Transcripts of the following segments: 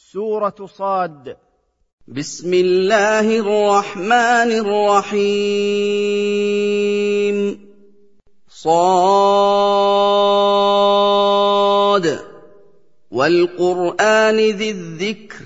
سورة صاد. بسم الله الرحمن الرحيم. صاد والقرآن ذي الذكر.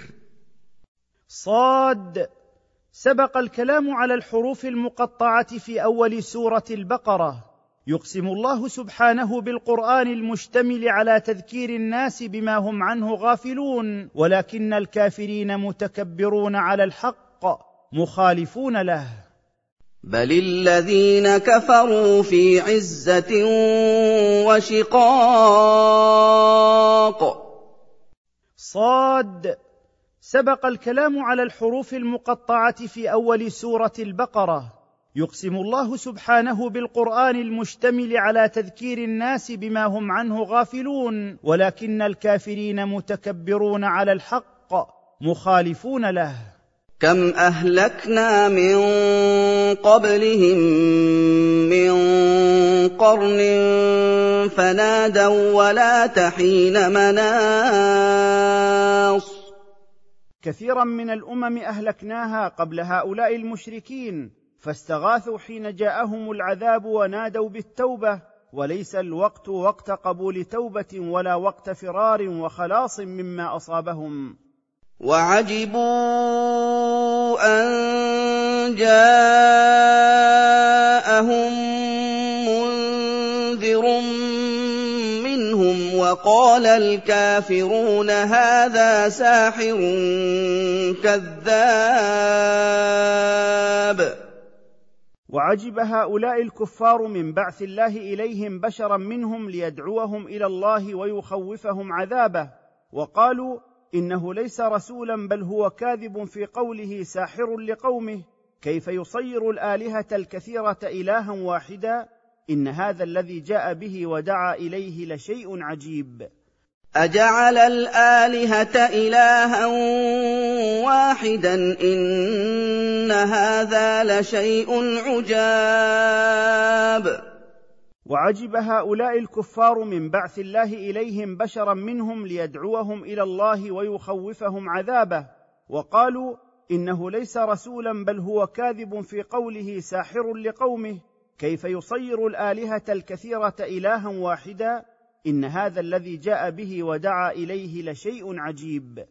صاد سبق الكلام على الحروف المقطعة في أول سورة البقرة. يقسم الله سبحانه بالقرآن المشتمل على تذكير الناس بما هم عنه غافلون، ولكن الكافرين متكبرون على الحق مخالفون له. بل الذين كفروا في عزة وشقاق. صاد سبق الكلام على الحروف المقطعة في أول سورة البقرة. يقسم الله سبحانه بالقرآن المشتمل على تذكير الناس بما هم عنه غافلون، ولكن الكافرين متكبرون على الحق مخالفون له. كم أهلكنا من قبلهم من قرن فنادوا ولا تحين مناص. كثيرا من الأمم أهلكناها قبل هؤلاء المشركين، فاستغاثوا حين جاءهم العذاب ونادوا بالتوبة، وليس الوقت وقت قبول توبة ولا وقت فرار وخلاص مما أصابهم. وعجبوا أن جاءهم منذر منهم وقال الكافرون هذا ساحر كذاب. وعجب هؤلاء الكفار من بعث الله إليهم بشرا منهم ليدعوهم إلى الله ويخوفهم عذابه، وقالوا إنه ليس رسولا بل هو كاذب في قوله ساحر لقومه، كيف يصير الآلهة الكثيرة إلها واحدا، إن هذا الذي جاء به ودعا إليه لشيء عجيب. أجعل الآلهة إلها واحدا إن هذا لشيء عجاب. وعجب هؤلاء الكفار من بعث الله إليهم بشرا منهم ليدعوهم إلى الله ويخوفهم عذابه، وقالوا إنه ليس رسولا بل هو كاذب في قوله ساحر لقومه، كيف يصير الآلهة الكثيرة إلها واحدا، إن هذا الذي جاء به ودعا إليه لشيء عجيب.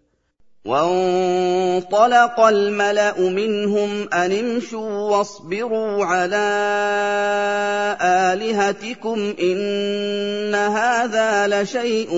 وانطلق الملأ منهم أن امشوا واصبروا على آلهتكم إن هذا لشيء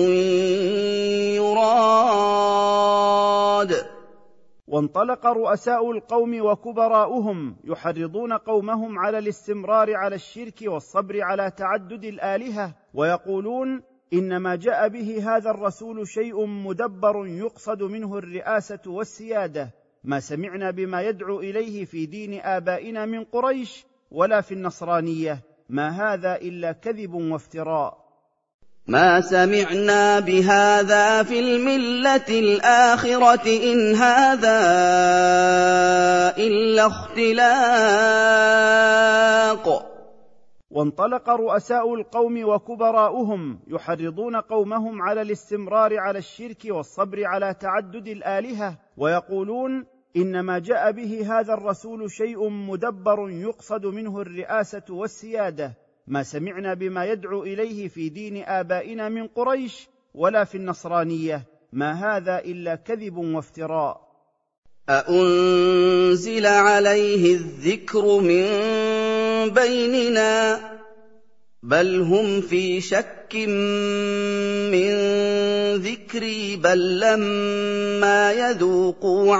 يراد. وانطلق رؤساء القوم وكبراؤهم يحرضون قومهم على الاستمرار على الشرك والصبر على تعدد الآلهة، ويقولون إنما جاء به هذا الرسول شيء مدبر يقصد منه الرئاسة والسيادة، ما سمعنا بما يدعو إليه في دين آبائنا من قريش ولا في النصرانية، ما هذا إلا كذب وافتراء. ما سمعنا بهذا في الملة الآخرة إن هذا إلا اختلاق. وانطلق رؤساء القوم وكبراؤهم يحرضون قومهم على الاستمرار على الشرك والصبر على تعدد الآلهة، ويقولون إنما جاء به هذا الرسول شيء مدبر يقصد منه الرئاسة والسيادة، ما سمعنا بما يدعو إليه في دين آبائنا من قريش ولا في النصرانية، ما هذا إلا كذب وافتراء. أأنزل عليه الذكر من بيننا بل هم في شك من ذكري بل لما يذوقوا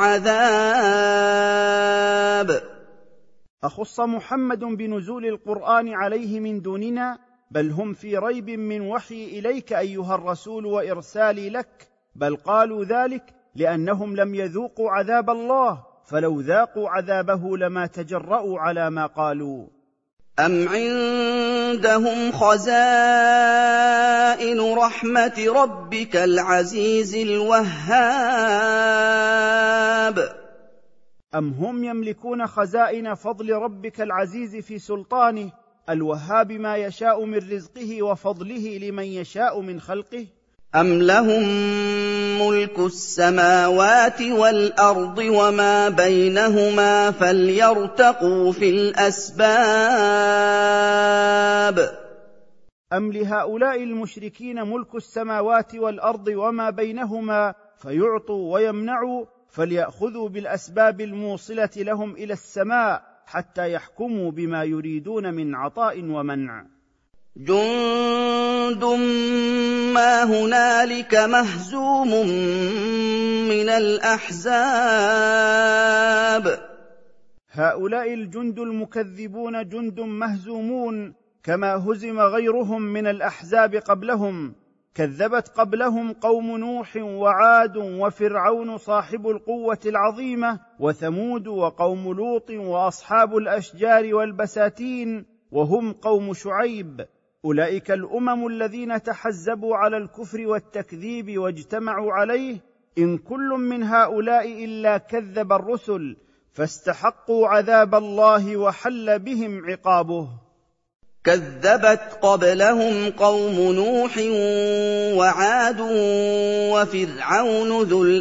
عذاب. أخص محمد بنزول القرآن عليه من دوننا، بل هم في ريب من وحي إليك أيها الرسول وإرسالي لك، بل قالوا ذلك لأنهم لم يذوقوا عذاب الله، فلو ذاقوا عذابه لما تجرؤوا على ما قالوا. أم عندهم خزائن رحمة ربك العزيز الوهاب. أم هم يملكون خزائن فضل ربك العزيز في سلطانه الوهاب ما يشاء من رزقه وفضله لمن يشاء من خلقه. أم لهم مُلْكُ السَّمَاوَاتِ وَالْأَرْضِ وَمَا بَيْنَهُمَا فَلْيَرْتَقُوا فِي الْأَسْبَابِ أم لهؤلاء المشركين ملك السماوات والأرض وما بينهما فيعطوا ويمنعوا، فليأخذوا بالأسباب الموصلة لهم إلى السماء حتى يحكموا بما يريدون من عطاء ومنع. جُندٌ مَّا هُنَالِكَ مَهْزُومٌ مِّنَ الْأَحْزَابِ. هؤلاء الجند المكذبون جند مهزومون كما هزم غيرهم من الأحزاب قبلهم. كذبت قبلهم قوم نوح وعاد وفرعون صاحب القوة العظيمة وثمود وقوم لوط وأصحاب الأشجار والبساتين وهم قوم شعيب. أولئك الأمم الذين تحزبوا على الكفر والتكذيب واجتمعوا عليه، إن كل من هؤلاء إلا كذب الرسل فاستحقوا عذاب الله وحل بهم عقابه. كذبت قبلهم قوم نوح وعاد وفرعون ذو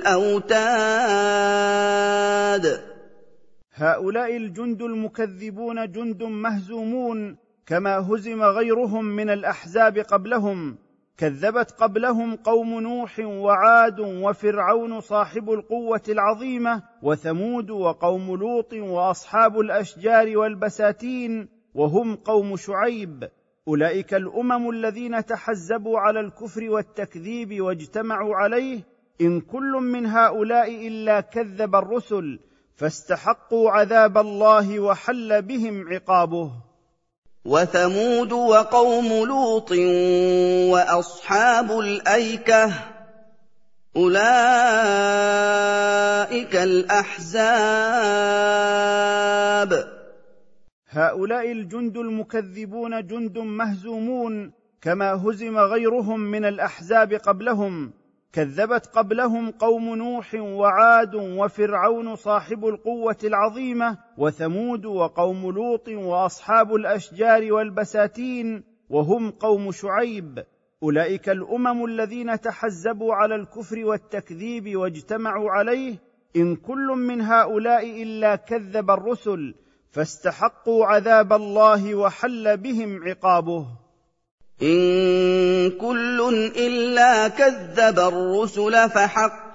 الأوتاد. هؤلاء الجند المكذبون جند مهزومون كما هزم غيرهم من الأحزاب قبلهم. كذبت قبلهم قوم نوح وعاد وفرعون صاحب القوة العظيمة وثمود وقوم لوط وأصحاب الأشجار والبساتين وهم قوم شعيب. أولئك الأمم الذين تحزبوا على الكفر والتكذيب واجتمعوا عليه، إن كل من هؤلاء إلا كذب الرسل فاستحقوا عذاب الله وحل بهم عقابه. وثمود وقوم لوط وأصحاب الأيكة أولئك الأحزاب. هؤلاء الجند المكذبون جند مهزومون كما هزم غيرهم من الأحزاب قبلهم. كذبت قبلهم قوم نوح وعاد وفرعون صاحب القوة العظيمة وثمود وقوم لوط وأصحاب الأشجار والبساتين وهم قوم شعيب. أولئك الأمم الذين تحزبوا على الكفر والتكذيب واجتمعوا عليه، إن كل من هؤلاء إلا كذب الرسل فاستحقوا عذاب الله وحل بهم عقابه. إن كل إلا كذب الرسل فحق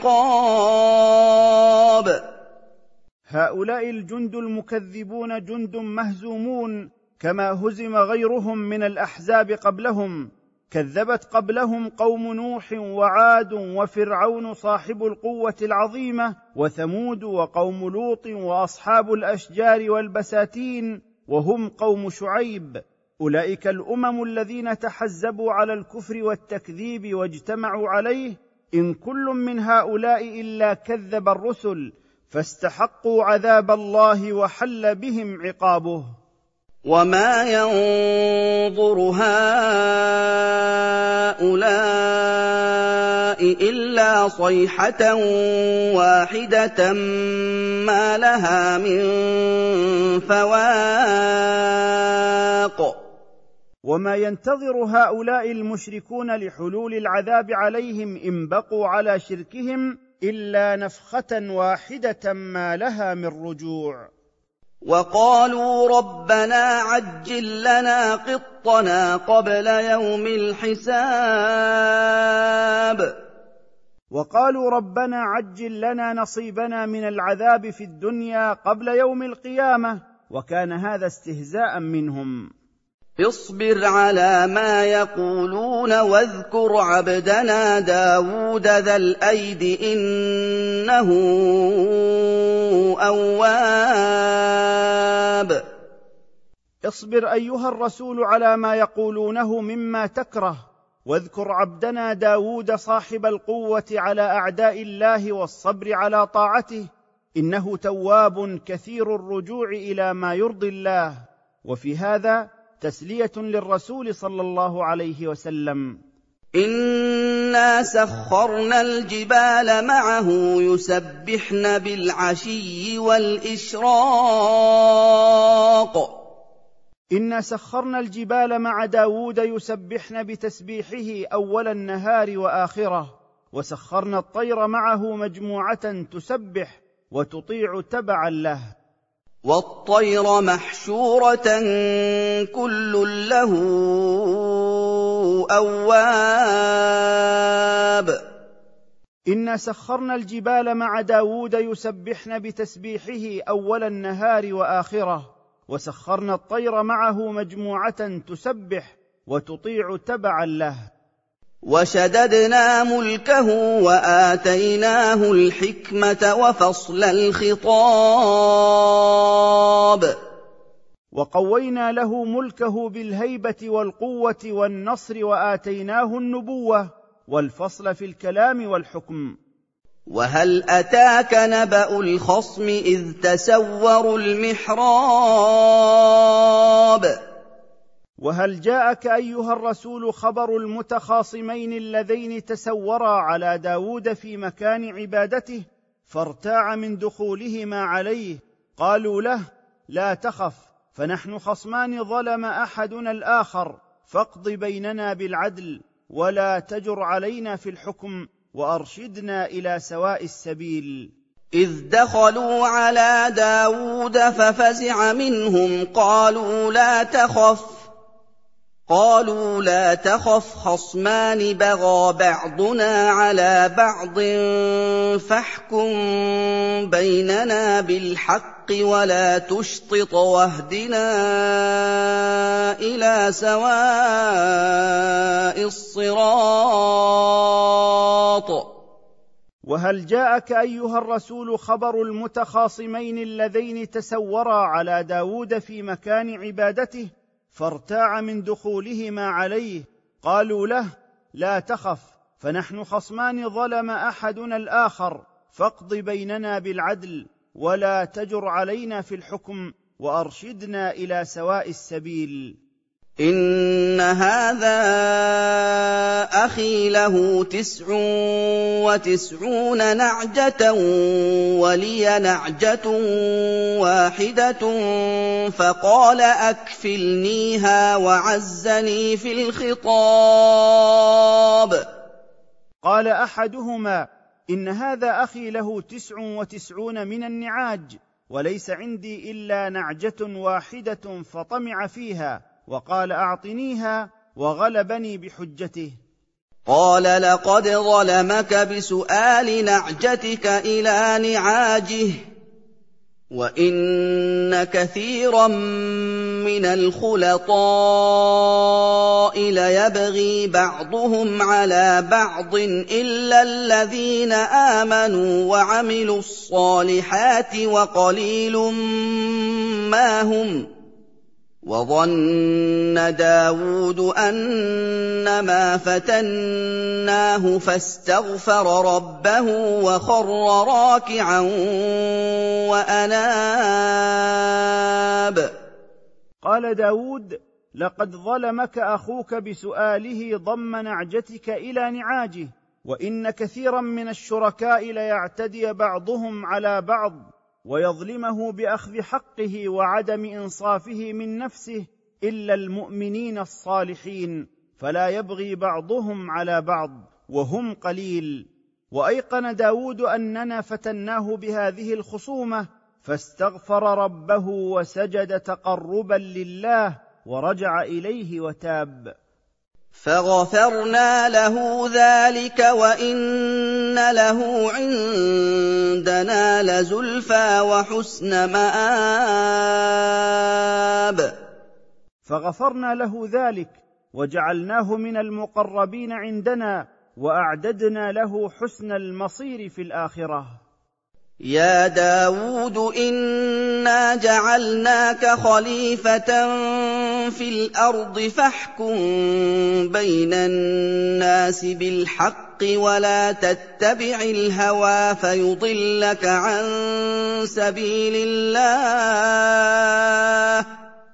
عقاب. هؤلاء الجند المكذبون جند مهزومون كما هزم غيرهم من الأحزاب قبلهم. كذبت قبلهم قوم نوح وعاد وفرعون صاحب القوة العظيمة وثمود وقوم لوط وأصحاب الأشجار والبساتين وهم قوم شعيب. أولئك الأمم الذين تحزبوا على الكفر والتكذيب واجتمعوا عليه، إن كل من هؤلاء إلا كذب الرسل فاستحقوا عذاب الله وحل بهم عقابه. وما ينظر هؤلاء إلا صيحة واحدة ما لها من فواق. وما ينتظر هؤلاء المشركون لحلول العذاب عليهم إن بقوا على شركهم إلا نفخة واحدة ما لها من رجوع. وقالوا ربنا عجل لنا قطنا قبل يوم الحساب. وقالوا ربنا عجل لنا نصيبنا من العذاب في الدنيا قبل يوم القيامة، وكان هذا استهزاء منهم. اصبر على ما يقولون واذكر عبدنا داود ذا الأيد إنه أواب. اصبر أيها الرسول على ما يقولونه مما تكره، واذكر عبدنا داود صاحب القوة على أعداء الله والصبر على طاعته، إنه تواب كثير الرجوع إلى ما يرضي الله. وفي هذا تسلية للرسول صلى الله عليه وسلم. إنا سخرنا الجبال معه يسبحن بالعشي والإشراق. إنا سخرنا الجبال مع داود يسبحن بتسبيحه أول النهار وآخره، وسخرنا الطير معه مجموعة تسبح وتطيع تبعا له. وَالطَّيْرَ مَحْشُورَةً كُلٌّ لَّهُ أَوَّابٌ. إنا سخرنا الجبال مع داود يسبحن بتسبيحه أول النهار وآخره، وسخرنا الطير معه مجموعة تسبح وتطيع تبعا له. وَشَدَدْنَا مُلْكَهُ وَآتَيْنَاهُ الْحِكْمَةَ وَفَصْلَ الْخِطَابِ. وقوينا له ملكه بالهيبة والقوة والنصر، وآتيناه النبوة والفصل في الكلام والحكم. وَهَلْ أَتَاكَ نَبَأُ الْخَصْمِ إِذْ تَسَوَّرُوا الْمِحْرَابَ. وهل جاءك أيها الرسول خبر المتخاصمين اللذين تسورا على داود في مكان عبادته، فارتاع من دخولهما عليه؟ قالوا له: لا تخف، فنحن خصمان ظلم أحدنا الآخر، فاقض بيننا بالعدل ولا تجر علينا في الحكم، وأرشدنا إلى سواء السبيل. إذ دخلوا على داود ففزع منهم قالوا لا تخف خصمان بغى بعضنا على بعض فاحكم بيننا بالحق ولا تشطط واهدنا إلى سواء الصراط. وهل جاءك أيها الرسول خبر المتخاصمين اللذين تسورا على داود في مكان عبادته، فارتاع من دخولهما عليه؟ قالوا له: لا تخف، فنحن خصمان ظلم أحدنا الآخر، فاقض بيننا بالعدل ولا تجر علينا في الحكم، وأرشدنا إلى سواء السبيل. إن هذا أخي له 99 نعجة ولي نعجة واحدة فقال أكفلنيها وعزني في الخطاب. قال أحدهما: إن هذا أخي له 99 من النعاج، وليس عندي إلا نعجة واحدة، فطمع فيها وقال أعطنيها، وغلبني بحجته. قال لقد ظلمك بسؤال نعجتك إلى نعاجه، وإن كثيرا من الخلطاء ليبغي بعضهم على بعض إلا الذين آمنوا وعملوا الصالحات وقليل ما هم. وظن داود أنما فتناه فاستغفر ربه وخر راكعا وأناب. قال داود: لقد ظلمك أخوك بسؤاله ضم نعجتك إلى نعاجه، وإن كثيرا من الشركاء ليعتدي بعضهم على بعض ويظلمه بأخذ حقه وعدم إنصافه من نفسه إلا المؤمنين الصالحين، فلا يبغي بعضهم على بعض وهم قليل. وأيقن داود أننا فتناه بهذه الخصومة، فاستغفر ربه وسجد تقربا لله ورجع إليه وتاب. فغفرنا له ذلك وإن له عندنا لزلفى وحسن مآب. فغفرنا له ذلك وجعلناه من المقربين عندنا، وأعددنا له حسن المصير في الآخرة. يا داود إنا جعلناك خليفة في الأرض فاحكم بين الناس بالحق ولا تتبع الهوى فيضلك عن سبيل الله.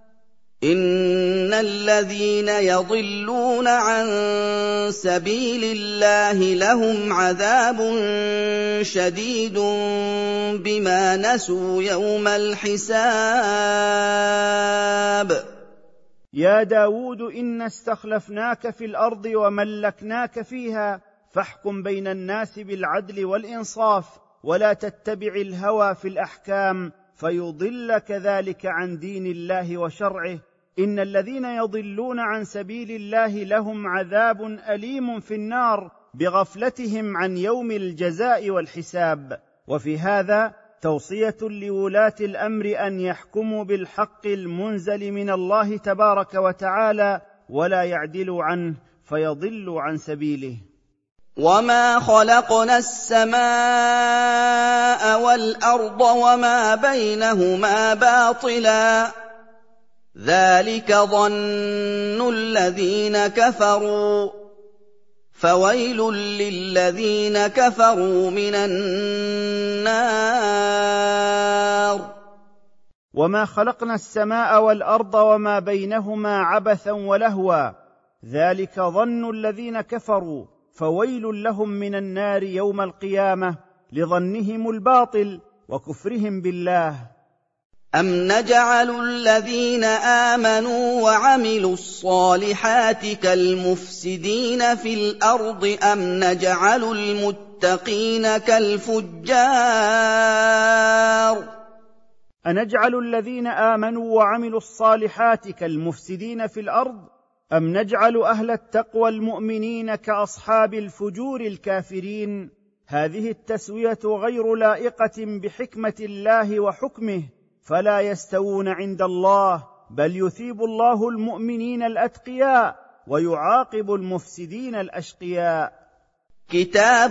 إن الذين يضلون عن سبيل الله لهم عذاب شديد بما نسوا يوم الحساب. يا داود إنا استخلفناك في الأرض وملكناك فيها، فاحكم بين الناس بالعدل والإنصاف، ولا تتبع الهوى في الأحكام فيضلك ذلك عن دين الله وشرعه. إن الذين يضلون عن سبيل الله لهم عذاب أليم في النار بغفلتهم عن يوم الجزاء والحساب. وفي هذا توصية لولاة الأمر أن يحكموا بالحق المنزل من الله تبارك وتعالى ولا يعدلوا عنه فيضلوا عن سبيله. وما خلقنا السماء والأرض وما بينهما باطلا ذلك ظن الذين كفروا فويل للذين كفروا من النار. وما خلقنا السماء والأرض وما بينهما عبثا ولهوا ذلك ظن الذين كفروا فويل لهم من النار يوم القيامة لظنهم الباطل وكفرهم بالله. أم نجعل الذين آمنوا وعملوا الصالحات كالمفسدين في الأرض أم نجعل المتقين كالفجار. أنجعل الذين آمنوا وعملوا الصالحات كالمفسدين في الأرض أم نجعل أهل التقوى المؤمنين كأصحاب الفجور الكافرين. هذه التسوية غير لائقة بحكمة الله وحكمه، فلا يستوون عند الله، بل يثيب الله المؤمنين الأتقياء ويعاقب المفسدين الأشقياء. كتاب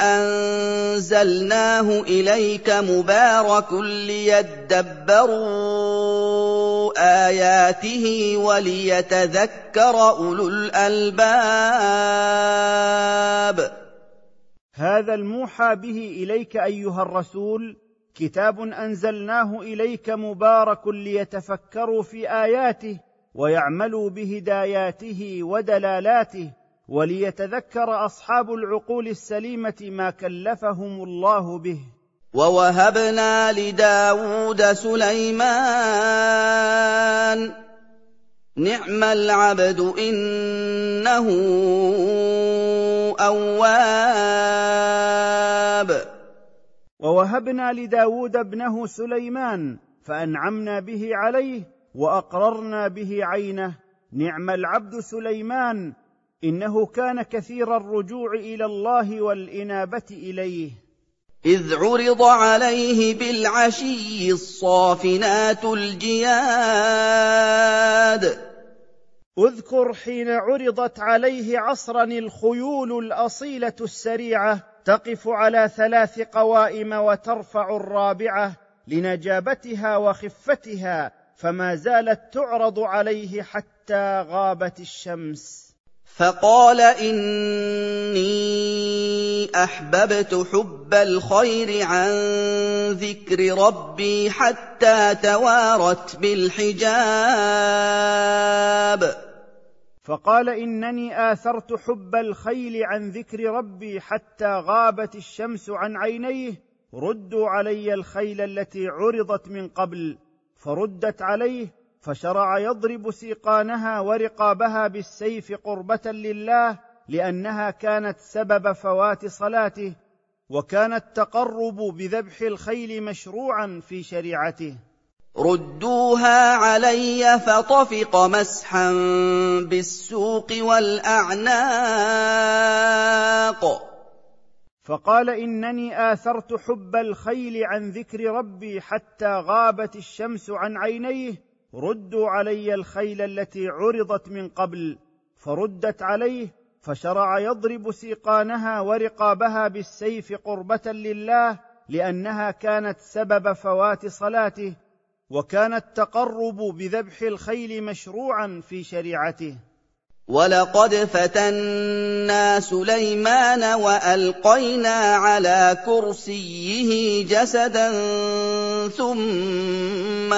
أنزلناه إليك مبارك ليدبروا آياته وليتذكر أولو الألباب. هذا الموحى به إليك أيها الرسول كتاب أنزلناه إليك مبارك ليتفكروا في آياته ويعملوا بهداياته ودلالاته، وليتذكر أصحاب العقول السليمة ما كلفهم الله به. ووهبنا لداود سليمان نعم العبد إنه أواب. ووهبنا لداود ابنه سليمان فأنعمنا به عليه وأقررنا به عينه. نعم العبد سليمان إنه كان كثير الرجوع إلى الله والإنابة إليه. إذ عرض عليه بالعشي الصافنات الجياد. اذكر حين عرضت عليه عصرا الخيول الأصيلة السريعة تقف على 3 قوائم وترفع الرابعة لنجابتها وخفتها، فما زالت تعرض عليه حتى غابت الشمس. فقال إني أحببت حب الخير عن ذكر ربي حتى توارت بالحجاب. فقال إنني آثرت حب الخيل عن ذكر ربي حتى غابت الشمس عن عينيه. ردوا علي الخيل التي عرضت من قبل، فردت عليه، فشرع يضرب سيقانها ورقابها بالسيف قربة لله، لأنها كانت سبب فوات صلاته، وكان التقرب بذبح الخيل مشروعا في شريعته. ردوها علي فطفق مسحا بالسوق والأعناق. فقال إنني آثرت حب الخيل عن ذكر ربي حتى غابت الشمس عن عينيه. ردوا علي الخيل التي عرضت من قبل، فردت عليه، فشرع يضرب سيقانها ورقابها بالسيف قربة لله، لأنها كانت سبب فوات صلاته، وكان التقرب بذبح الخيل مشروعا في شريعته. ولقد فتنا سليمان وألقينا على كرسيه جسدا ثم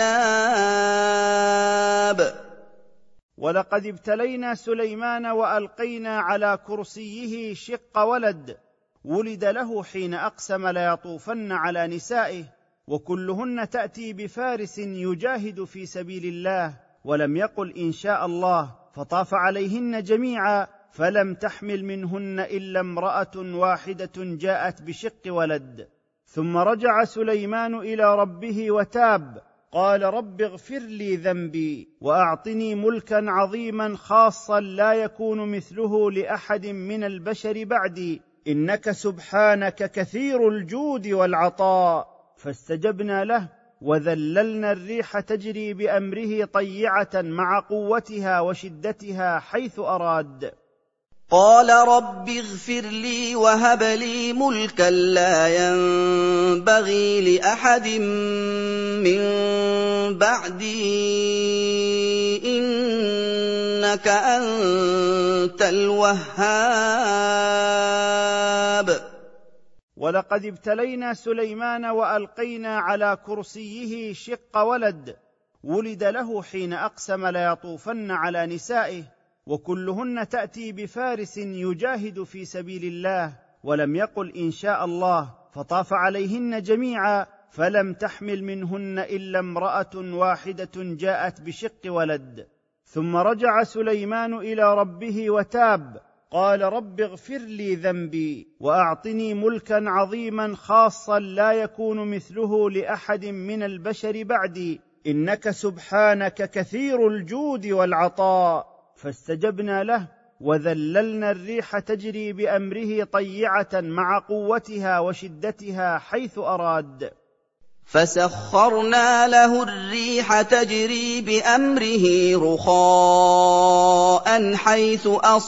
أناب. ولقد ابتلينا سليمان وألقينا على كرسيه شق ولد، ولد له حين أقسم ليطوفن على نسائه، وكلهن تأتي بفارس يجاهد في سبيل الله، ولم يقل إن شاء الله، فطاف عليهن جميعا فلم تحمل منهن إلا امرأة واحدة جاءت بشق ولد. ثم رجع سليمان إلى ربه وتاب، قال رب اغفر لي ذنبي وأعطني ملكا عظيما خاصا لا يكون مثله لأحد من البشر بعدي، إنك سبحانك كثير الجود والعطاء. فاستجبنا له وذللنا الريح تجري بأمره طيعة مع قوتها وشدتها حيث أراد. قال رب اغفر لي وهب لي ملكا لا ينبغي لأحد من بعدي إنك أنت الوهاب. ولقد ابتلينا سليمان وألقينا على كرسيه شق ولد، ولد له حين أقسم ليطوفن على نسائه، وكلهن تأتي بفارس يجاهد في سبيل الله، ولم يقل إن شاء الله، فطاف عليهن جميعا فلم تحمل منهن إلا امرأة واحدة جاءت بشق ولد. ثم رجع سليمان إلى ربه وتاب، قال رب اغفر لي ذنبي وأعطني ملكا عظيما خاصا لا يكون مثله لأحد من البشر بعدي، إنك سبحانك كثير الجود والعطاء. فاستجبنا له وذللنا الريح تجري بأمره طيعة مع قوتها وشدتها حيث أراد. فسخرنا له الريح تجري بأمره رخاء حيث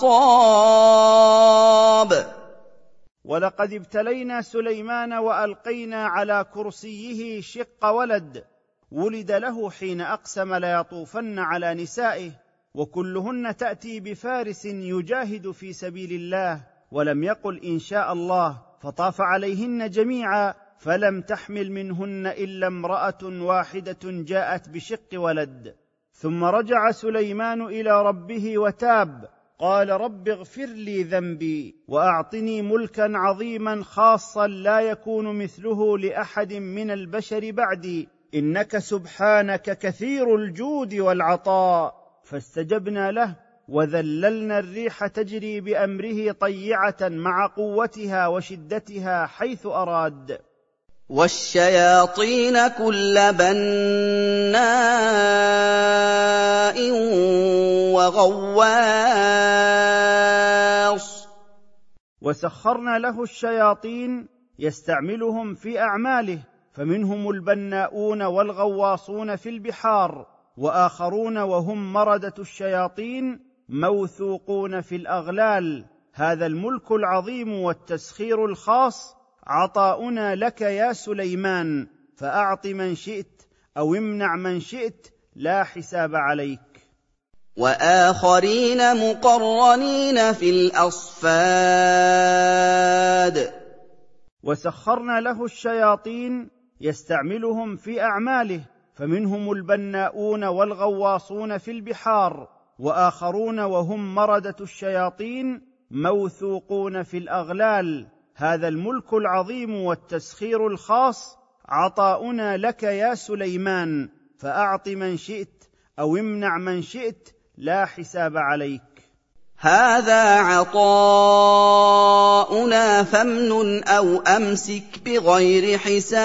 أصاب. ولقد ابتلينا سليمان وألقينا على كرسيه شق ولد، ولد له حين أقسم ليطوفن على نسائه، وكلهن تأتي بفارس يجاهد في سبيل الله، ولم يقل إن شاء الله، فطاف عليهن جميعا فلم تحمل منهن إلا امرأة واحدة جاءت بشق ولد. ثم رجع سليمان إلى ربه وتاب، قال رب اغفر لي ذنبي وأعطني ملكا عظيما خاصا لا يكون مثله لأحد من البشر بعدي، إنك سبحانك كثير الجود والعطاء. فاستجبنا له وذللنا الريح تجري بأمره طيعة مع قوتها وشدتها حيث أراد. والشياطين كل بناء وغواص. وسخرنا له الشياطين يستعملهم في أعماله، فمنهم البناؤون والغواصون في البحار، وآخرون وهم مردة الشياطين موثوقون في الأغلال. هذا الملك العظيم والتسخير الخاص عطاؤنا لك يا سليمان، فأعط من شئت أو امنع من شئت لا حساب عليك. وآخرين مقرنين في الأصفاد. وسخرنا له الشياطين يستعملهم في أعماله، فمنهم البناؤون والغواصون في البحار، وآخرون وهم مردة الشياطين موثوقون في الأغلال. هذا الملك العظيم والتسخير الخاص عطاؤنا لك يا سليمان، فأعط من شئت أو امنع من شئت لا حساب عليك. هذا عطاؤنا فامنن أو أمسك بغير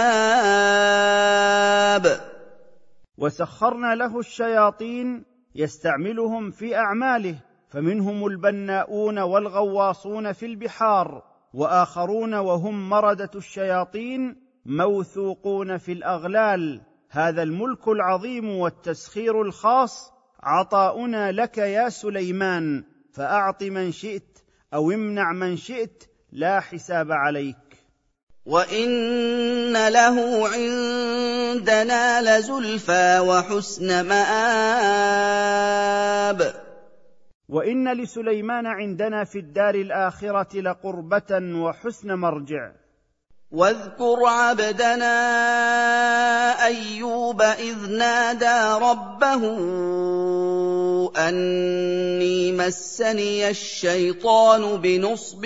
حساب. وسخرنا له الشياطين يستعملهم في أعماله، فمنهم البناؤون والغواصون في البحار، وآخرون وهم مردة الشياطين موثوقون في الأغلال. هذا الملك العظيم والتسخير الخاص عطاؤنا لك يا سليمان، فأعط من شئت أو امنع من شئت لا حساب عليك. وإن له عندنا لزلفى وحسن مآب. وإن لسليمان عندنا في الدار الآخرة لقربة وحسن مرجع. واذكر عبدنا أيوب إذ نادى ربه أني مسني الشيطان بنصب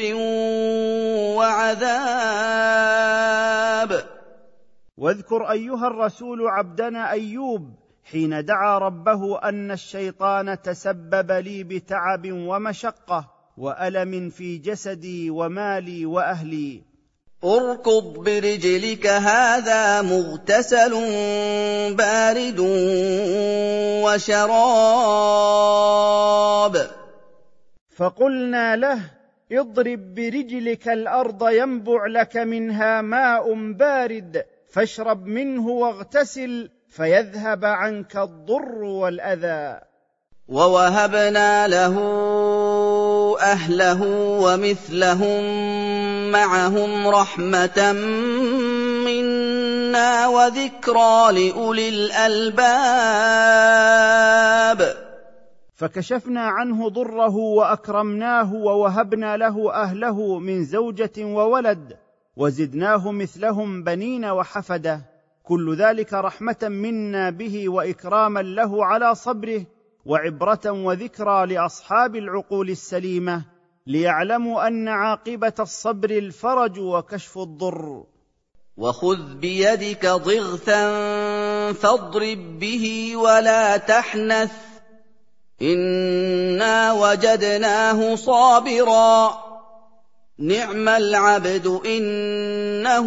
وعذاب. واذكر أيها الرسول عبدنا أيوب حين دعا ربه أن الشيطان تسبب لي بتعب ومشقة، والم في جسدي ومالي واهلي. اركض برجلك هذا مغتسل بارد وشراب. فقلنا له اضرب برجلك الارض ينبع لك منها ماء بارد فاشرب منه واغتسل فيذهب عنك الضر والاذى. ووهبنا له اهله ومثلهم معهم رحمه منا وذكرى لاولي الالباب. فكشفنا عنه ضره واكرمناه ووهبنا له اهله من زوجه وولد وزدناه مثلهم بنين وحفده، كل ذلك رحمه منا به واكراما له على صبره وعبره وذكرى لاصحاب العقول السليمه ليعلموا ان عاقبه الصبر الفرج وكشف الضر. وخذ بيدك ضغثا فاضرب به ولا تحنث إنا وجدناه صابرا نعم العبد إنه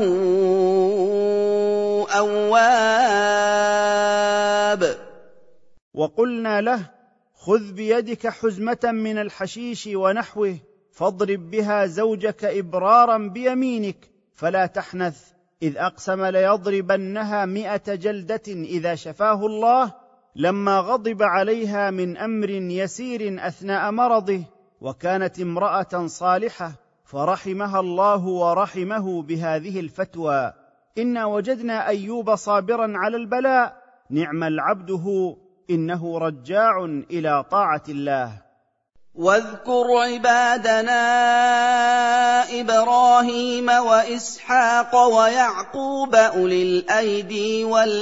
أواب. وقلنا له خذ بيدك حزمة من الحشيش ونحوه فاضرب بها زوجك إبرارا بيمينك فلا تحنث، إذ أقسم ليضربنها 100 جلدة إذا شفاه الله لما غضب عليها من أمر يسير أثناء مرضه، وكانت امرأة صالحة فرحمها الله ورحمه بهذه الفتوى. إنا وجدنا أيوب صابرا على البلاء نعم العبد هو إنه رجاع إلى طاعة الله. واذكر عبادنا إبراهيم وإسحاق ويعقوب أولي الأيدي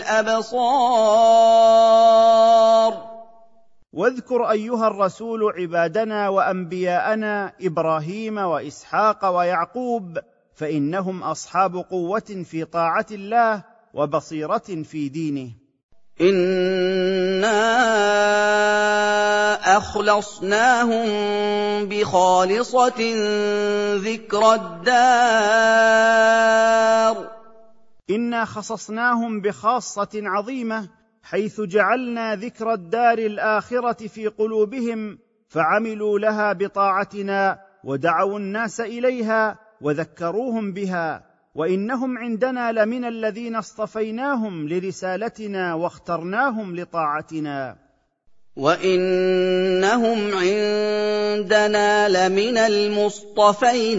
والأبصار. واذكر أيها الرسول عبادنا وأنبياءنا إبراهيم وإسحاق ويعقوب، فإنهم أصحاب قوة في طاعة الله وبصيرة في دينه. إنا أخلصناهم بخالصة ذكر الدار. إنا خصصناهم بخاصة عظيمة حيث جعلنا ذكر الدار الآخرة في قلوبهم فعملوا لها بطاعتنا ودعوا الناس إليها وذكروهم بها، وإنهم عندنا لمن الذين اصطفيناهم لرسالتنا واخترناهم لطاعتنا. وإنهم عندنا لمن المصطفين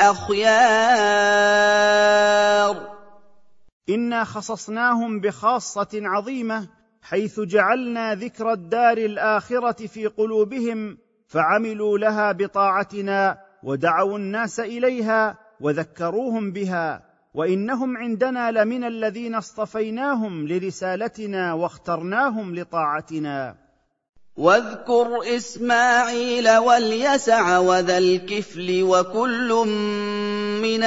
الأخيار. إنا خصصناهم بخاصة عظيمة حيث جعلنا ذكر الدار الآخرة في قلوبهم فعملوا لها بطاعتنا ودعوا الناس إليها وذكروهم بها، وإنهم عندنا لمن الذين اصطفيناهم لرسالتنا واخترناهم لطاعتنا. واذكر إسماعيل واليسع وذا الكفل وكل من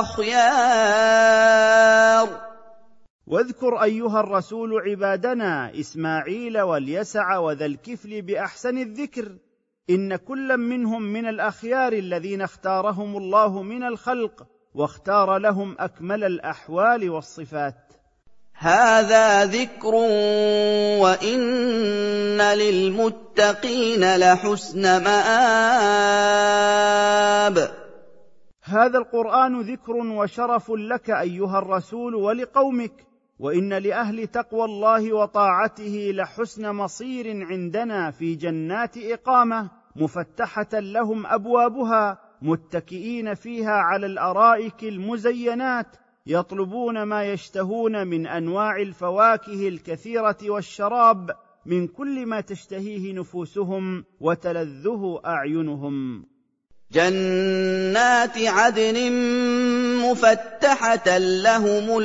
الأخيار. واذكر أيها الرسول عبادنا إسماعيل واليسع وذا الكفل بأحسن الذكر، إن كل منهم من الأخيار الذين اختارهم الله من الخلق واختار لهم أكمل الأحوال والصفات. هذا ذكر وإن للمتقين لحسن مآب. هذا القرآن ذكر وشرف لك أيها الرسول ولقومك، وإن لأهل تقوى الله وطاعته لحسن مصير عندنا في جنات إقامة مفتحة لهم أبوابها متكئين فيها على الأرائك المزينات يطلبون ما يشتهون من أنواع الفواكه الكثيرة والشراب من كل ما تشتهيه نفوسهم وتلذه أعينهم. جنات عدن مفتحة لهم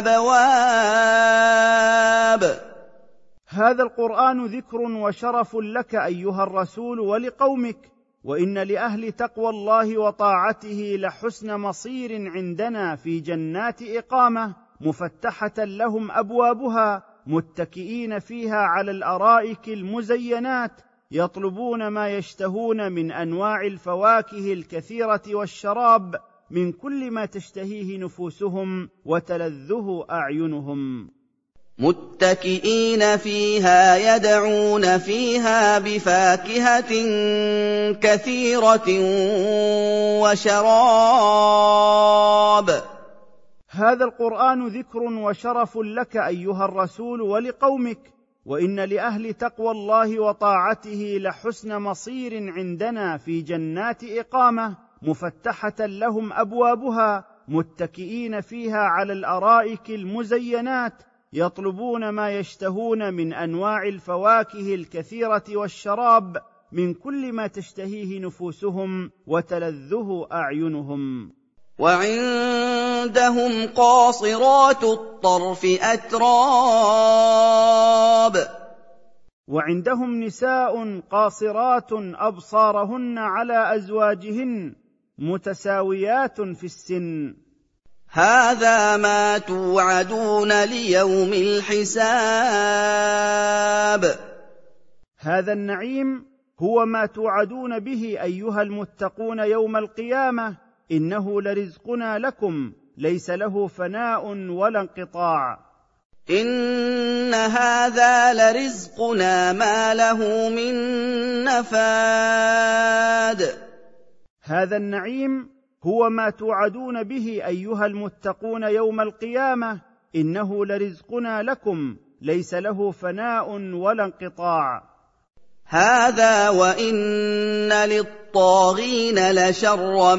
الأبواب. هذا القرآن ذكر وشرف لك أيها الرسول ولقومك، وإن لأهل تقوى الله وطاعته لحسن مصير عندنا في جنات إقامة مفتحة لهم أبوابها متكئين فيها على الأرائك المزينات يطلبون ما يشتهون من أنواع الفواكه الكثيرة والشراب من كل ما تشتهيه نفوسهم وتلذه أعينهم. متكئين فيها يدعون فيها بفاكهة كثيرة وشراب. هذا القرآن ذكر وشرف لك أيها الرسول ولقومك، وإن لأهل تقوى الله وطاعته لحسن مصير عندنا في جنات إقامة مفتحة لهم أبوابها، متكئين فيها على الأرائك المزينات، يطلبون ما يشتهون من أنواع الفواكه الكثيرة والشراب من كل ما تشتهيه نفوسهم وتلذه أعينهم. وعندهم قاصرات الطرف أتراب. وعندهم نساء قاصرات أبصارهن على أزواجهن متساويات في السن. هذا ما توعدون ليوم الحساب. هذا النعيم هو ما توعدون به أيها المتقون يوم القيامة، إنه لرزقنا لكم ليس له فناء ولا انقطاع. إن هذا لرزقنا ما له من نفاد. هذا النعيم هو ما توعدون به أيها المتقون يوم القيامة، إنه لرزقنا لكم ليس له فناء ولا انقطاع. هذا وإن للطاغين لشر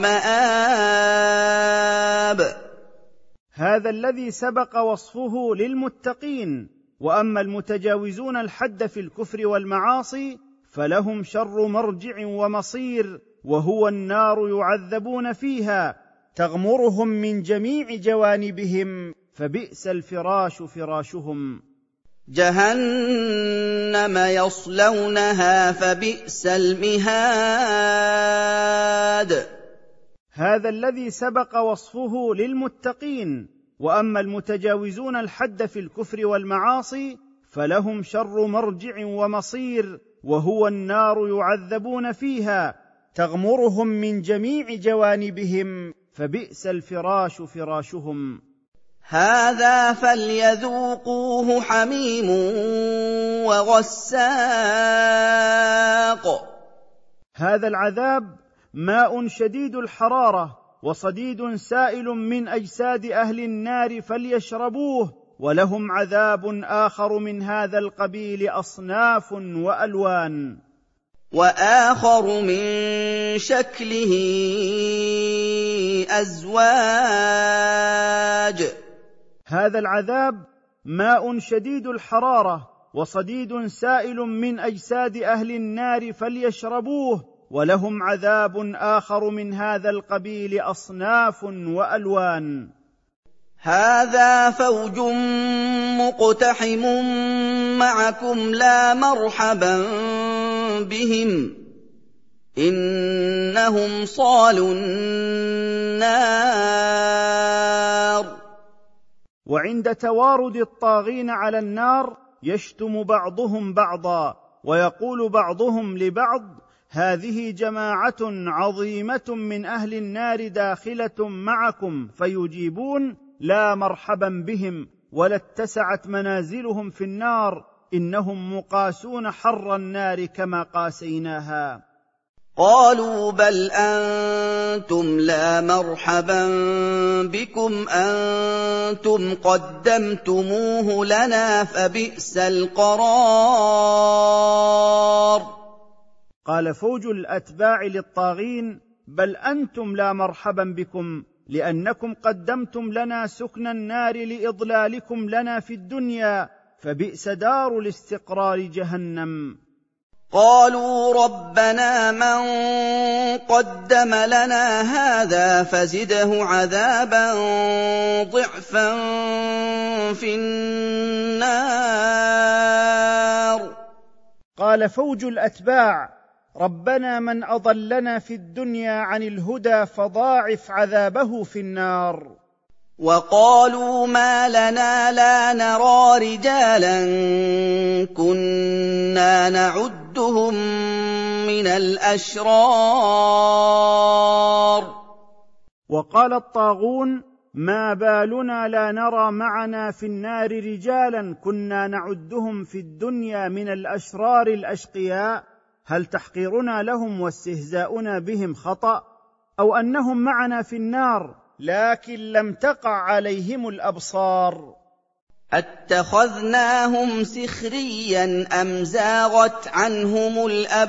مآب. هذا الذي سبق وصفه للمتقين، وأما المتجاوزون الحد في الكفر والمعاصي فلهم شر مرجع ومصير، وهو النار يعذبون فيها تغمرهم من جميع جوانبهم، فبئس الفراش فراشهم. جهنم يصلونها فبئس المهاد. هذا الذي سبق وصفه للمتقين، وأما المتجاوزون الحد في الكفر والمعاصي فلهم شر مرجع ومصير، وهو النار يعذبون فيها تغمرهم من جميع جوانبهم، فبئس الفراش فراشهم. هذا فليذوقوه حميم وغساق. هذا العذاب ماء شديد الحرارة وصديد سائل من أجساد أهل النار فليشربوه، ولهم عذاب آخر من هذا القبيل أصناف وألوان. وآخر من شكله أزواج. هذا العذاب ماء شديد الحرارة وصديد سائل من أجساد أهل النار فليشربوه، ولهم عذاب آخر من هذا القبيل أصناف وألوان. هذا فوج مقتحم معكم لا مرحبا بهم إنهم صالوا النار. وعند توارد الطاغين على النار يشتم بعضهم بعضا، ويقول بعضهم لبعض: هذه جماعة عظيمة من أهل النار داخلة معكم، فيجيبون: لا مرحبا بهم، ولا اتسعت منازلهم في النار، إنهم مقاسون حر النار كما قاسيناها. قالوا بل أنتم لا مرحبا بكم أنتم قدمتموه لنا فبئس القرار. قال فوج الأتباع للطاغين: بل أنتم لا مرحبا بكم، لأنكم قدمتم لنا سكن النار لإضلالكم لنا في الدنيا، فبئس دار الاستقرار جهنم. قالوا ربنا من قدم لنا هذا فزده عذابا ضعفا في النار. قال فوج الأتباع: ربنا من أضلنا في الدنيا عن الهدى فضاعف عذابه في النار. وقالوا ما لنا لا نرى رجالا كنا نعدهم نَعُدُّهُم مِّنَ الْأَشْرَارِ. وقال الطاغون: ما بالنا لا نرى معنا في النار رجالا كنا نعدهم في الدنيا من الأشرار الأشقياء، هل تحقيرنا لهم واستهزاؤنا بهم خطأ؟ أو أنهم معنا في النار لكن لم تقع عليهم الأبصار. أَتَّخَذْنَاهُمْ سِخْرِيًّا أَمْ زَاغَتْ عَنْهُمُ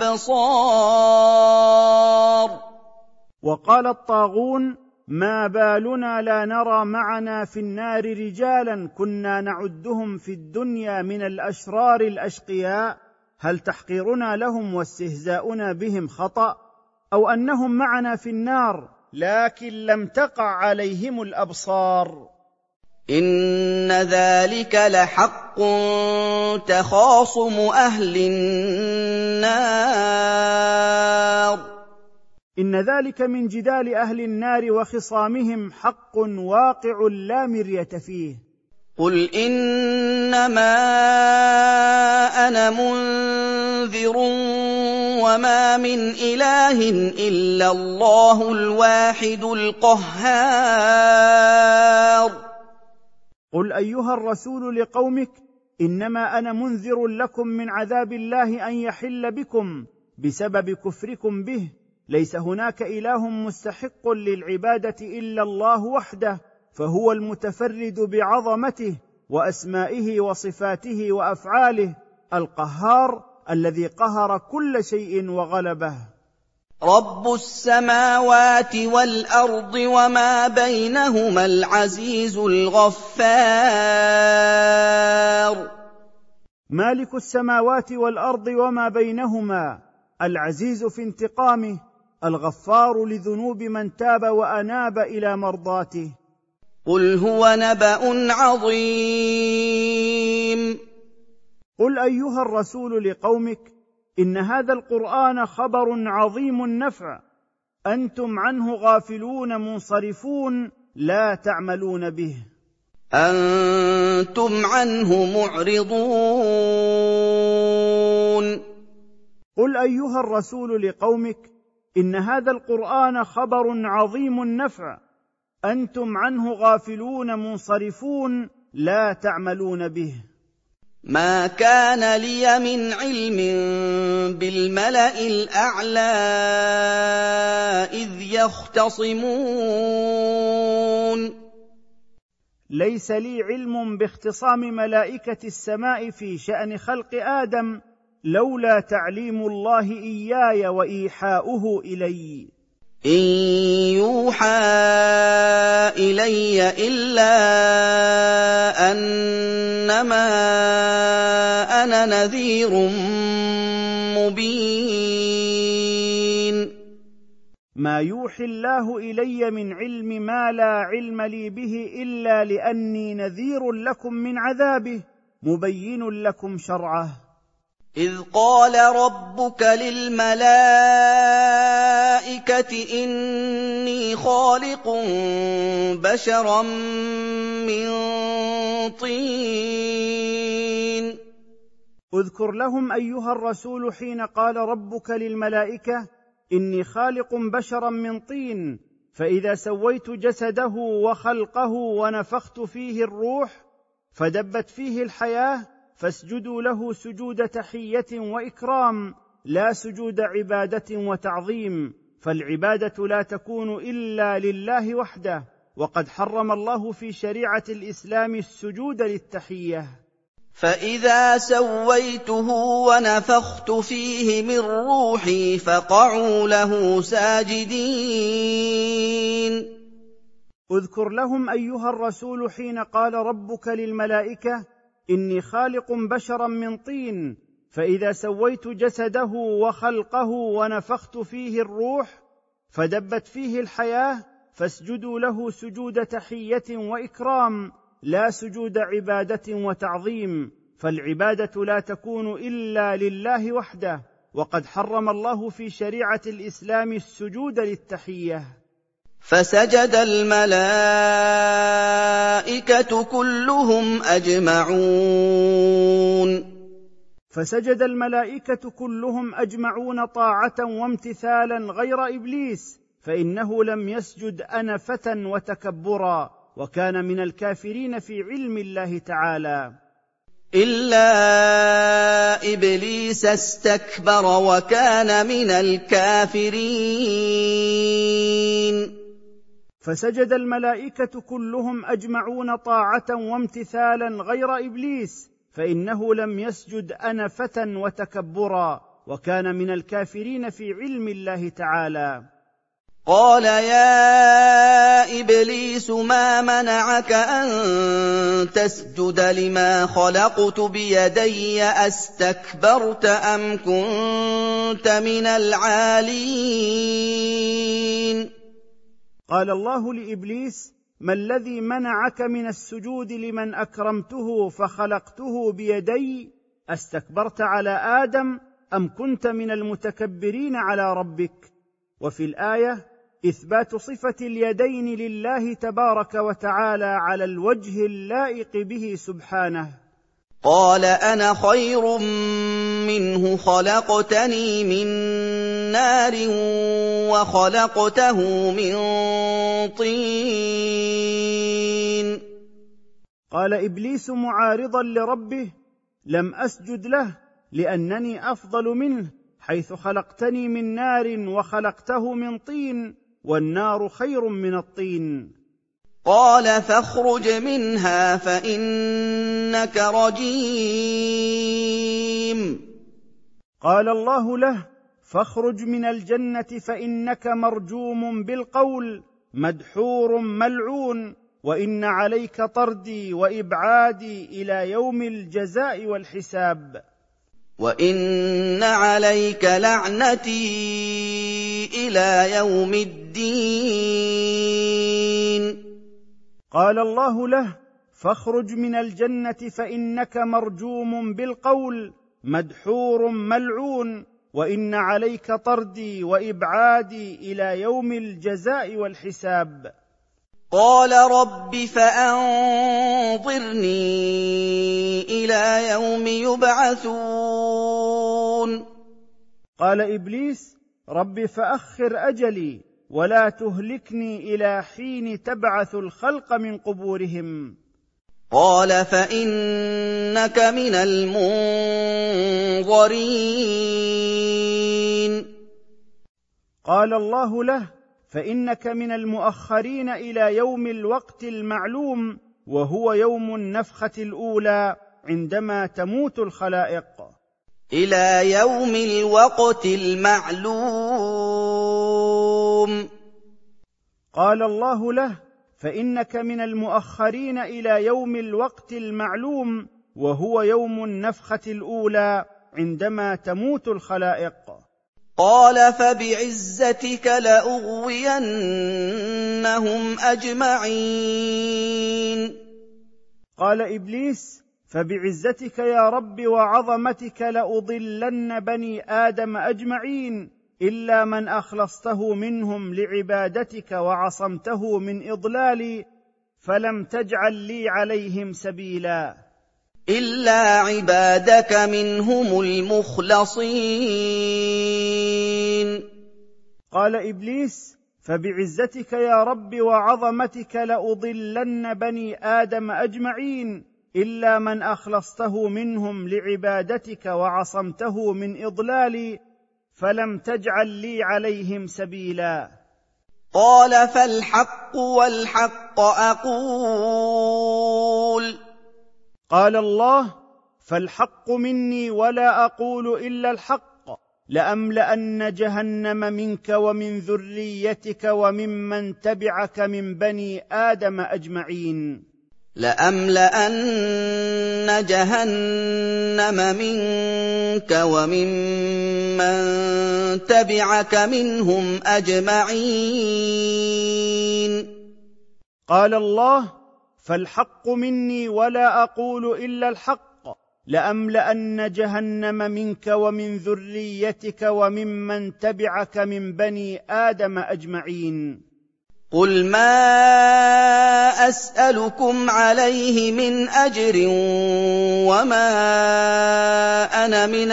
الْأَبْصَارُ. وقال الطاغون: ما بالنا لا نرى معنا في النار رجالا كنا نعدهم في الدنيا من الأشرار الأشقياء، هل تحقيرنا لهم واستهزاؤنا بهم خطأ؟ أو أنهم معنا في النار لكن لم تقع عليهم الأبصار. إِنَّ ذَلِكَ لَحَقٌّ تَخَاصُمُ أَهْلِ النَّارِ. إن ذلك من جدال أهل النار وخصامهم حق واقع لا مرية فيه. قُلْ إِنَّمَا أَنَا مُنذِرٌ وَمَا مِنْ إِلَٰهٍ إِلَّا اللَّهُ الْوَاحِدُ الْقَهَّارُ. قل أيها الرسول لقومك: إنما أنا منذر لكم من عذاب الله أن يحل بكم بسبب كفركم به، ليس هناك إله مستحق للعبادة إلا الله وحده، فهو المتفرد بعظمته وأسمائه وصفاته وأفعاله، القهار الذي قهر كل شيء وغلبه. رب السماوات والأرض وما بينهما العزيز الغفار. مالك السماوات والأرض وما بينهما، العزيز في انتقامه، الغفار لذنوب من تاب وأناب إلى مرضاته. قل هو نبأ عظيم. قل أيها الرسول لقومك: إن هذا القرآن خبر عظيم النفع، أنتم عنه غافلون منصرفون لا تعملون به. أنتم عنه معرضون. قل أيها الرسول لقومك: إن هذا القرآن خبر عظيم النفع، أنتم عنه غافلون منصرفون لا تعملون به. ما كان لي من علم بالملأ الأعلى إذ يختصمون. ليس لي علم باختصام ملائكة السماء في شأن خلق آدم لولا تعليم الله إياي وإيحاؤه إلي. إن يوحى إلي إلا أنما أنا نذير مبين. ما يوحي الله إلي من علم ما لا علم لي به إلا لأني نذير لكم من عذابه مبين لكم شرعه. إذ قال ربك للملائكة إني خالق بشرا من طين. اذكر لهم أيها الرسول حين قال ربك للملائكة: إني خالق بشرا من طين، فإذا سويت جسده وخلقه ونفخت فيه الروح فدبت فيه الحياة فاسجدوا له سجود تحية وإكرام لا سجود عبادة وتعظيم، فالعبادة لا تكون إلا لله وحده، وقد حرم الله في شريعة الإسلام السجود للتحية. فإذا سويته ونفخت فيه من روحي فقعوا له ساجدين. اذكر لهم أيها الرسول حين قال ربك للملائكة: إني خالق بشرا من طين، فإذا سويت جسده وخلقه ونفخت فيه الروح فدبت فيه الحياة فاسجدوا له سجود تحية وإكرام لا سجود عبادة وتعظيم، فالعبادة لا تكون إلا لله وحده، وقد حرم الله في شريعة الإسلام السجود للتحية. فسجد الملائكة كلهم أجمعون. فسجد الملائكة كلهم أجمعون طاعة وامتثالا غير إبليس، فإنه لم يسجد أنفة وتكبرا، وكان من الكافرين في علم الله تعالى. إلا إبليس استكبر وكان من الكافرين. فسجد الملائكة كلهم أجمعون طاعة وامتثالا غير إبليس، فإنه لم يسجد أنفة وتكبرا، وكان من الكافرين في علم الله تعالى. قال يا إبليس ما منعك أن تسجد لما خلقت بيدي أستكبرت أم كنت من العالين؟ قال الله لإبليس: ما الذي منعك من السجود لمن أكرمته فخلقته بيدي؟ أستكبرت على آدم أم كنت من المتكبرين على ربك؟ وفي الآية إثبات صفة اليدين لله تبارك وتعالى على الوجه اللائق به سبحانه. قال أنا خير منه خلقتني من نار وخلقته من طين. قال إبليس معارضا لربه: لم أسجد له لأنني أفضل منه، حيث خلقتني من نار وخلقته من طين، والنار خير من الطين. قال فاخرج منها فإنك رجيم. قال الله له: فاخرج من الجنة فإنك مرجوم بالقول، مدحور ملعون، وإن عليك طردي وإبعادي إلى يوم الجزاء والحساب. وإن عليك لعنتي إلى يوم الدين. قال الله له: فاخرج من الجنة فإنك مرجوم بالقول، مدحور ملعون، وإن عليك طردي وإبعادي إلى يوم الجزاء والحساب. قال رب فأنظرني إلى يوم يبعثون. قال إبليس: رب فأخر أجلي ولا تهلكني إلى حين تبعث الخلق من قبورهم. قال فإنك من المنظرين. قال الله له: فإنك من المؤخرين إلى يوم الوقت المعلوم، وهو يوم النفخة الأولى عندما تموت الخلائق. إلى يوم الوقت المعلوم. قال الله له: فإنك من المؤخرين إلى يوم الوقت المعلوم، وهو يوم النفخة الأولى عندما تموت الخلائق. قال فبعزتك لأغوينهم أجمعين. قال إبليس: فبعزتك يا رب وعظمتك لأضلن بني آدم أجمعين، إلا من أخلصته منهم لعبادتك وعصمته من إضلالي، فلم تجعل لي عليهم سبيلا. إلا عبادك منهم المخلصين. قال إبليس: فبعزتك يا رب وعظمتك لأضلن بني آدم أجمعين، إلا من أخلصته منهم لعبادتك وعصمته من إضلالي، فلم تجعل لي عليهم سبيلا. قال فالحق والحق أقول. قال الله: فالحق مني ولا أقول إلا الحق، لأملأن جهنم منك ومن ذريتك وممن تبعك من بني آدم أجمعين. لأملأن جهنم منك وممن تبعك منهم أجمعين. قال الله: فالحق مني ولا أقول إلا الحق، لأملأن جهنم منك ومن ذريتك وممن تبعك من بني آدم أجمعين. قُلْ مَا أَسْأَلُكُمْ عَلَيْهِ مِنْ أَجْرٍ وَمَا أَنَا مِنَ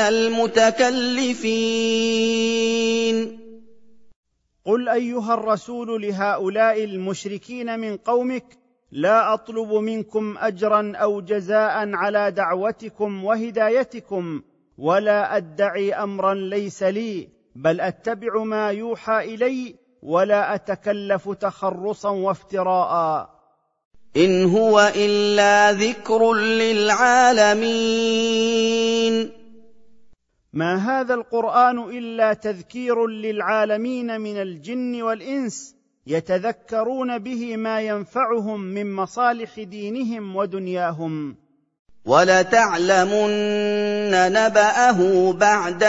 الْمُتَكَلِّفِينَ قل ايها الرسول لهؤلاء المشركين من قومك: لا اطلب منكم اجرا او جزاء على دعوتكم وهدايتكم، ولا ادعي امرا ليس لي، بل اتبع ما يوحى الي، ولا اتكلف تخرصا وافتراء. إِنْ هُوَ إِلَّا ذِكْرٌ لِّلْعَالَمِينَ ما هذا القرآن إلا تذكير للعالمين من الجن والإنس، يتذكرون به ما ينفعهم من مصالح دينهم ودنياهم. وَلَتَعْلَمُنَّ نَبَأَهُ بَعْدَ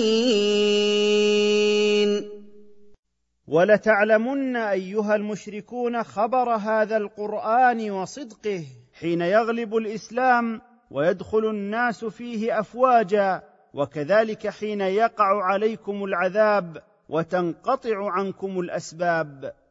حِينٍ ولتعلمن أيها المشركون خبر هذا القرآن وصدقه حين يغلب الإسلام ويدخل الناس فيه أفواجا، وكذلك حين يقع عليكم العذاب وتنقطع عنكم الأسباب.